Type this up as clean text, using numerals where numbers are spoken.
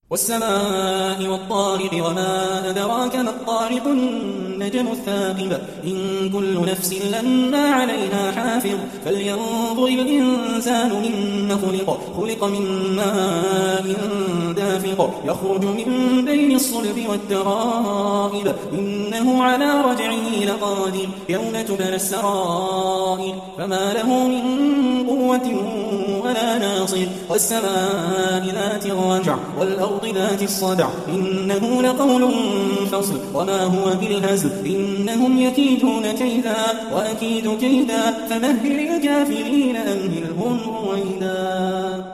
والسماء والطارق وما أدراك ما الطارق النجم الثاقب إن كل نفس لما عليها حافظ فلينظر الإنسان مما خلق من ماء دافق يخرج من بين الصلب والترائب إنه على رجعه لقادر يوم تبلى السرائر فما له من قوة ولا ناصر والسماء ذات الرجع والأرض ذات الصدع إنه لقول فصل وما هو بالهزل إنهم يكيدون كيدا وأكيد كيدا فمهل الكافرين أمهلهم رويدا.